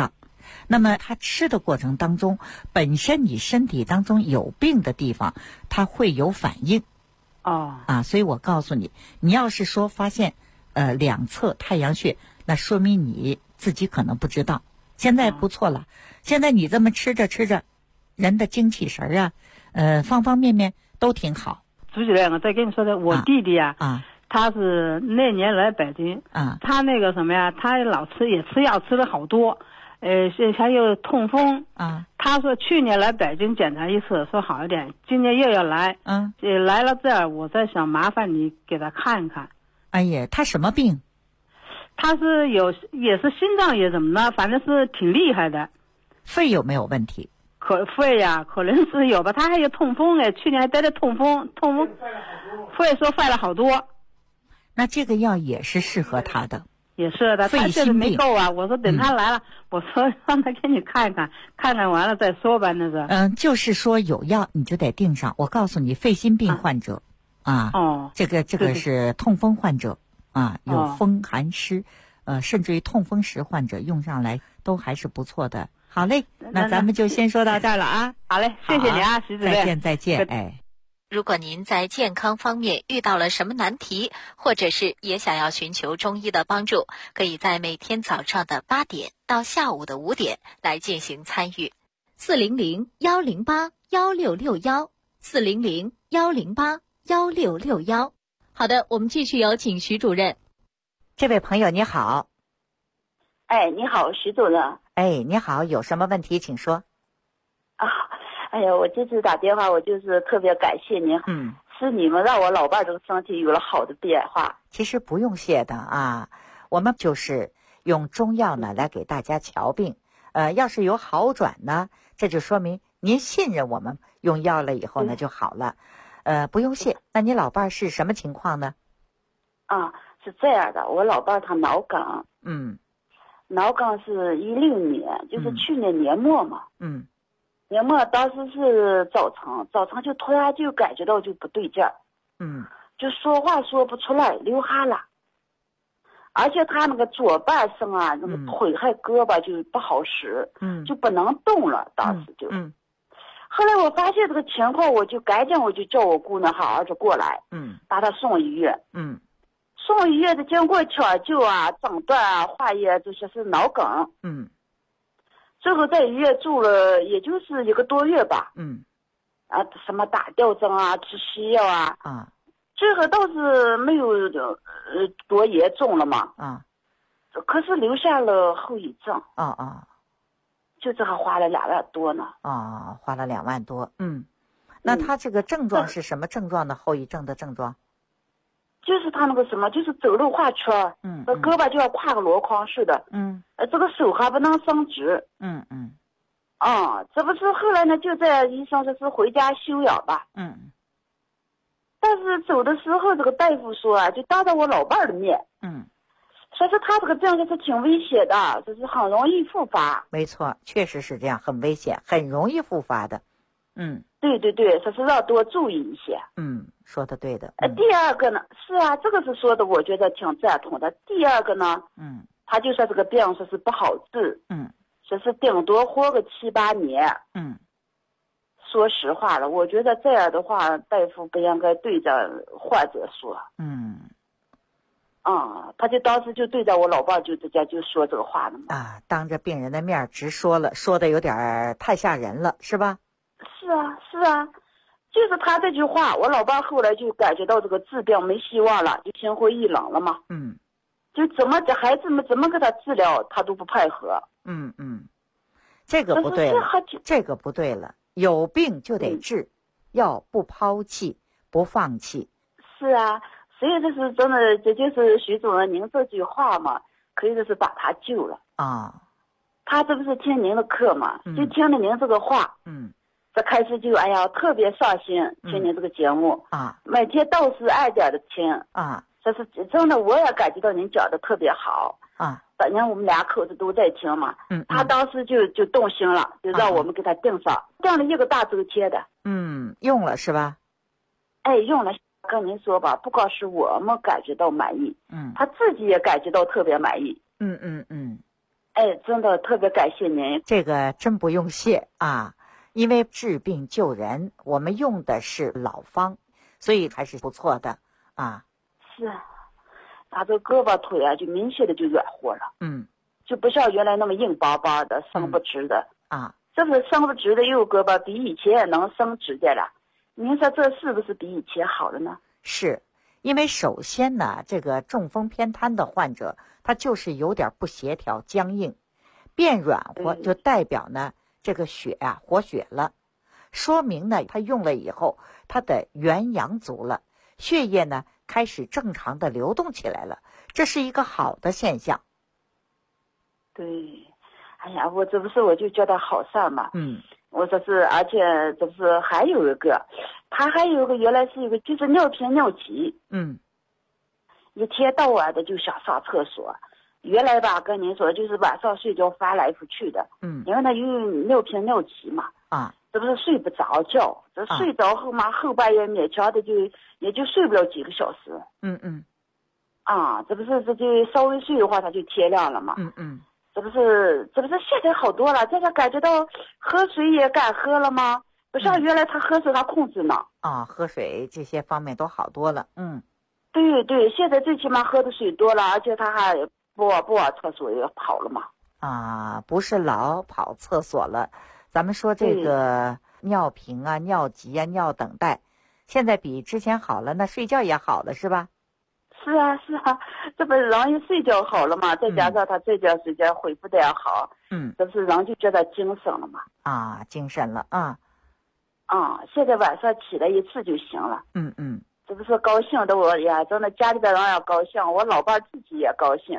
那么他吃的过程当中，本身你身体当中有病的地方，他会有反应。所以我告诉你，你要是说发现两侧太阳穴，那说明你自己可能不知道。现在不错了，现在你这么吃着吃着，人的精气神啊，方方面面都挺好。
朱姐，我再跟你说的，我弟弟他是那年来北京，他那个什么呀，他老吃药，吃了好多，还有痛风他说去年来北京检查一次，说好一点，今年又要来，来了这儿，我在想麻烦你给他看看。
哎呀，他什么病？
他是也是心脏也怎么了，反正是挺厉害的。
肺有没有问题？
肺呀，可能是有吧。他还有痛风去年还得了痛风，肺说犯了好多。
那这个药也是适合他的。
也是的，他现在没够啊。我说等他来了，我说让他给你看看完了再说吧。那个
就是说有药你就得定上。我告诉你，肺心病患者这个是痛风患者有风寒湿，甚至于痛风湿患者用上来都还是不错的。好嘞，那咱们就先说到这儿了啊。
好嘞，谢谢你啊，徐主任。
再见。哎，
如果您在健康方面遇到了什么难题，或者是也想要寻求中医的帮助，可以在每天早上的8点到下午的5点来进行参与。400-108-1661，400-108-1661。好的，我们继续有请徐主任。
这位朋友你好。
你好，徐主任。
你好，有什么问题请说。
我这次打电话，我就是特别感谢您。是你们让我老伴这个身体有了好的变化。
其实不用谢的我们就是用中药呢来给大家瞧病。要是有好转呢，这就说明您信任我们，用药了以后呢就好了。不用谢。那你老伴是什么情况呢？
是这样的，我老伴他脑梗。脑梗是16年，就是去年年末嘛。年末当时是早晨就突然就感觉到就不对劲儿。就说话说不出来，流汗了。而且他那个左半身那个腿还胳膊就不好使，就不能动了，当时就。后来我发现这个情况，我就赶紧叫我姑娘和儿子过来，把他送医院。送医院的经过抢救诊断化验，这些是脑梗。最后在医院住了也就是1个多月吧。什么打吊针吃西药最后倒是没有多严重了嘛。可是留下了后遗症。就这还花了2万多呢。
花了2万多。那他这个症状是什么症状的后遗症的症状？
就是他那个什么，就是走路画圈胳膊就要挎个箩筐似的。这个手还不能伸直。这不是后来呢，就在医生说是回家休养吧。但是走的时候，这个大夫说就当着我老伴儿的面，说是他这个病就是挺危险的，就是很容易复发。
没错，确实是这样，很危险，很容易复发的。
对，说是要多注意一些。
说的对的。
第二个呢，是这个是说的，我觉得挺赞同的。第二个呢，他就说这个病说是不好治，说是顶多活个7、8年。说实话了，我觉得这样的话，大夫不应该对着患者说。他就当时就对着我老伴就直接就说这个话了嘛。
当着病人的面直说了，说的有点太吓人了，是吧？
是啊，就是他这句话，我老伴后来就感觉到这个治病没希望了，就心灰意冷了嘛。就这孩子们怎么给他治疗，他都不配合。
这个不对了，这个不对了。有病就得治，要不抛弃，不放弃。
是啊，所以这是真的，这就是徐主任您这句话嘛，可以说是把他救了。他这不是听您的课嘛，就听了您这个话。这开始就特别上心听您这个节目每天都是按点的听这是真的，我也感觉到您讲的特别好反正我们2口子都在听嘛。他当时就动心了，就让我们给他订上，订了1个大周天的。
用了是吧？
用了。跟您说吧，不光是我们感觉到满意，他自己也感觉到特别满意。 哎，真的特别感谢您。
这个真不用谢啊，因为治病救人，我们用的是老方，所以还是不错的啊。
是啊，打这胳膊腿啊，就明显的就软和了。就不像原来那么硬巴巴的，伸不直的啊。这不是伸不直的右胳膊比以前也能伸直点了。您说这是不是比以前好了呢？
是，因为首先呢，这个中风偏瘫的患者，他就是有点不协调、僵硬，变软和就代表呢这个血啊活血了，说明呢他用了以后，他的元阳足了，血液呢开始正常的流动起来了，这是一个好的现象。
对，哎呀，我这不是我就觉得好事嘛。我说是，而且这不是还有一个，他还有一个原来是一个就是尿频尿急。一天到晚的就想上厕所。原来吧，跟您说就是晚上睡觉翻来覆去的。因为他有尿频尿急嘛。这不是睡不着觉，这睡着后嘛，后半夜勉强的也就睡不了几个小时。这不是这就稍微睡的话，他就天亮了嘛。这不是现在好多了，这个感觉到喝水也敢喝了吗？不像原来他喝水他控制呢。
喝水这些方面都好多了。
对对，现在最起码喝的水多了，而且他还不往厕所也跑了嘛。
不是老跑厕所了。咱们说这个尿频啊、尿急啊、尿等待，现在比之前好了，那睡觉也好了是吧？
是啊，这不是人一睡觉好了嘛，再加上他这段时间恢复的也好，这不是人就觉得精神了嘛。
精神了
现在晚上起来一次就行了。这不是高兴的我呀，真的家里的人也高兴，我老伴自己也高兴。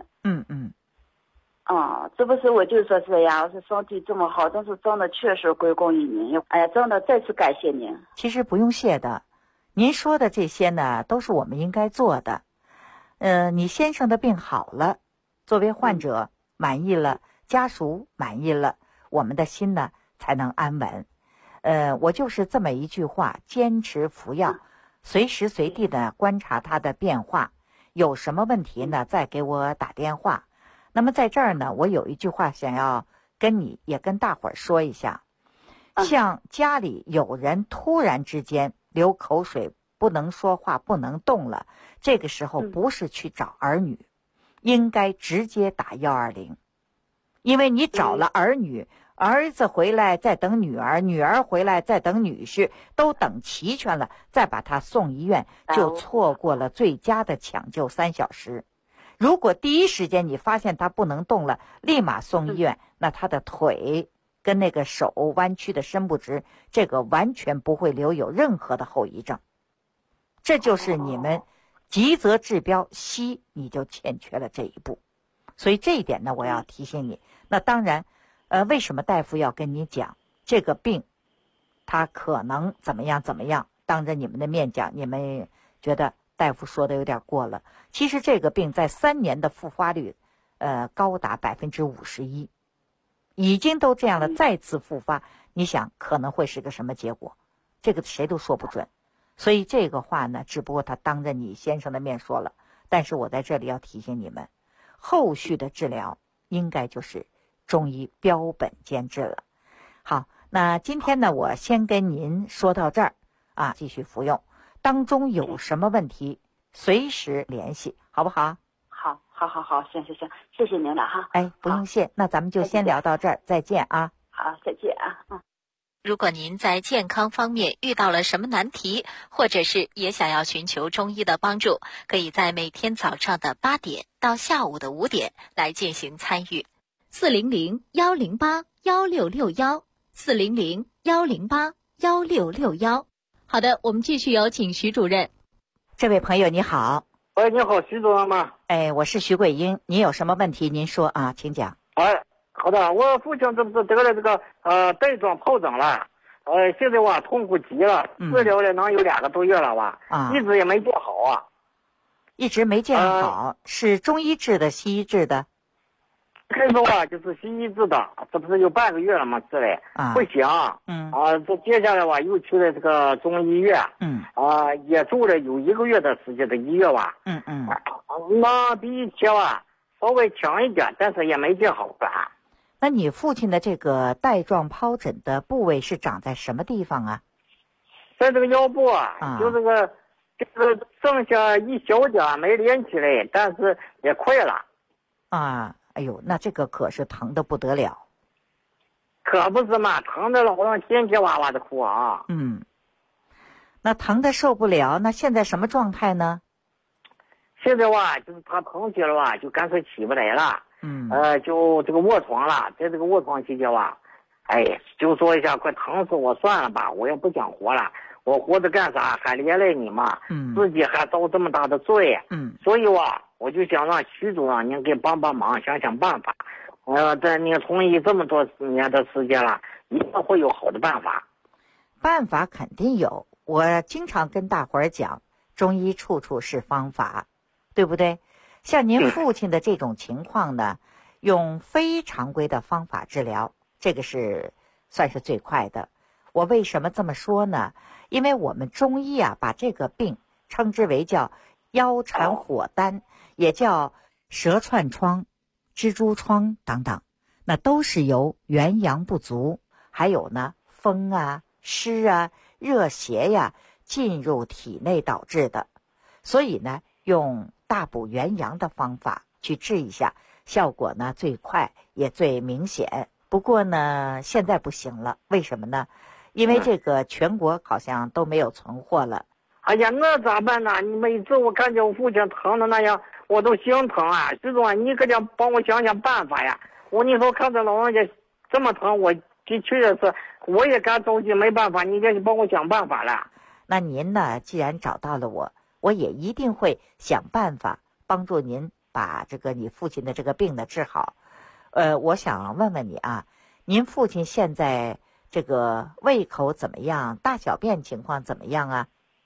这不是我就说是呀，我说身体这么好，但是真的确实归功于您。哎呀，真的再次感谢您。
其实不用谢的，您说的这些呢，都是我们应该做的。你先生的病好了，作为患者满意了，家属满意了，我们的心呢才能安稳。我就是这么一句话，坚持服药，随时随地的观察他的变化，有什么问题呢再给我打电话。那么在这儿呢，我有一句话想要跟你也跟大伙儿说一下，像家里有人突然之间流口水，不能说话，不能动了，这个时候不是去找儿女，应该直接打120，因为你找了儿女，儿子回来再等女儿，女儿回来再等女婿，都等齐全了，再把他送医院，就错过了最佳的抢救3小时。如果第一时间你发现他不能动了，立马送医院，那他的腿跟那个手弯曲的伸不直，这个完全不会留有任何的后遗症。这就是你们急则治标，惜你就欠缺了这一步。所以这一点呢，我要提醒你。那当然为什么大夫要跟你讲这个病他可能怎么样怎么样，当着你们的面讲，你们觉得大夫说的有点过了。其实这个病在3年的复发率高达51%，已经都这样了，再次复发，你想可能会是个什么结果，这个谁都说不准。所以这个话呢，只不过他当着你先生的面说了，但是我在这里要提醒你们，后续的治疗应该就是中医标本兼治了。好，那今天呢，我先跟您说到这儿继续服用，当中有什么问题随时联系，好不好？
好，行，谢谢您了哈。
不用谢，那咱们就先聊到这儿，再见啊。
好，再见啊。
如果您在健康方面遇到了什么难题，或者是也想要寻求中医的帮助，可以在每天早上的8点到下午的5点来进行参与。400-108-1661 400-108-1661。好的，我们继续有请徐主任。
这位朋友你好。
喂，你好，徐主任吗？
我是徐桂英，您有什么问题您说啊，请讲。
好的，我父亲这不是得了这个带状疱疹了，现在痛苦极了，治疗了能有2个多月了吧，一直也没见好
一直没见好，是中医治的西医治的？
开始就是西医治的，这不是有半个月了吗？治的不行，这接下来又去了这个中医院，也住了有1个月的时间的医院吧，那比以前
稍微强一点，但是也没治好吧。
那你父亲的这个带状疱疹的部位是长在什么地方啊？
在这个腰部啊，就就是剩下一小点没连起来，但是也快了。
啊，哎呦，那这个可是疼得不得了。
可不是嘛，疼的老让天天哇哇的哭啊。
那疼的受不了，那现在什么状态呢？
现在就是他疼起了就干脆起不来了。就这个卧床了，在这个卧床期间就说一下，快疼死我算了吧，我也不想活了，我活着干啥？还连累你嘛，自己还遭这么大的罪。所以我就想让徐主任您给帮帮忙，想想办法。在您从医这么多年的时间了，一定会有好的办法。
办法肯定有，我经常跟大伙儿讲，中医处处是方法，对不对？像您父亲的这种情况呢，用非常规的方法治疗，这个是算是最快的。我为什么这么说呢？因为我们中医把这个病称之为叫腰缠火丹，也叫蛇窜疮、蜘蛛疮等等，那都是由元阳不足，还有呢风湿热邪进入体内导致的。所以呢，用大补元阳的方法去治一下，效果呢最快也最明显。不过呢，现在不行了，为什么呢？因为这个全国好像都没有存货了。
哎呀，那咋办呢？你每次我看见我父亲疼的那样，我都心疼啊！徐总，你可得帮我想想办法呀！你说看着老人家这么疼，我的确是我也干着急，没办法，你得帮我想办法了。
那您呢，既然找到了我也一定会想办法帮助您把你父亲的这个病呢治好。我想问问你您父亲现在这个胃口怎么样？大小便情况怎么样啊？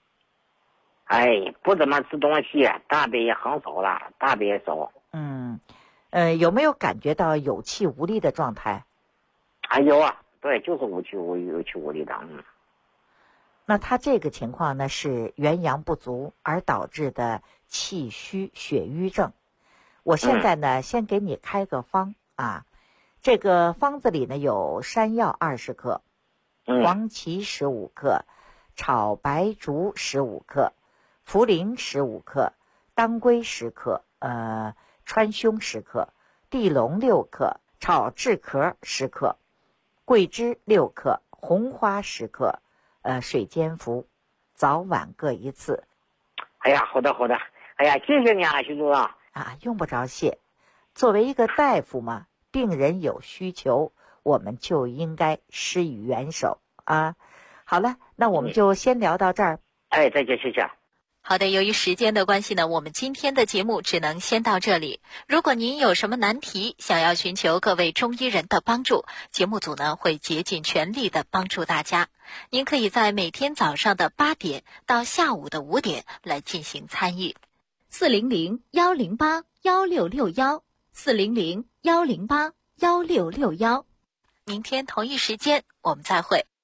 不怎么吃东西，大便也很少了，大便也少。
有没有感觉到有气无力的状态？
有对，就是有气无力的。
那他这个情况呢，是元阳不足而导致的气虚血瘀症。我现在呢，先给你开个方这个方子里呢有山药20克，黄芪15克，炒白术15克，茯苓15克，当归10克，川芎10克，地龙6克，炒炙壳10克，桂枝6克，红花10克，水煎服，早晚各1次。
好的。谢谢你徐主任。
用不着谢。作为一个大夫嘛，病人有需求，我们就应该施以援手好了，那我们就先聊到这儿。
再见，谢谢。
好的，由于时间的关系呢，我们今天的节目只能先到这里。如果您有什么难题，想要寻求各位中医人的帮助，节目组呢会竭尽全力的帮助大家。您可以在每天早上的8点到下午的5点来进行参与。400-108-1661，400-108-1661。明天同一时间我们再会。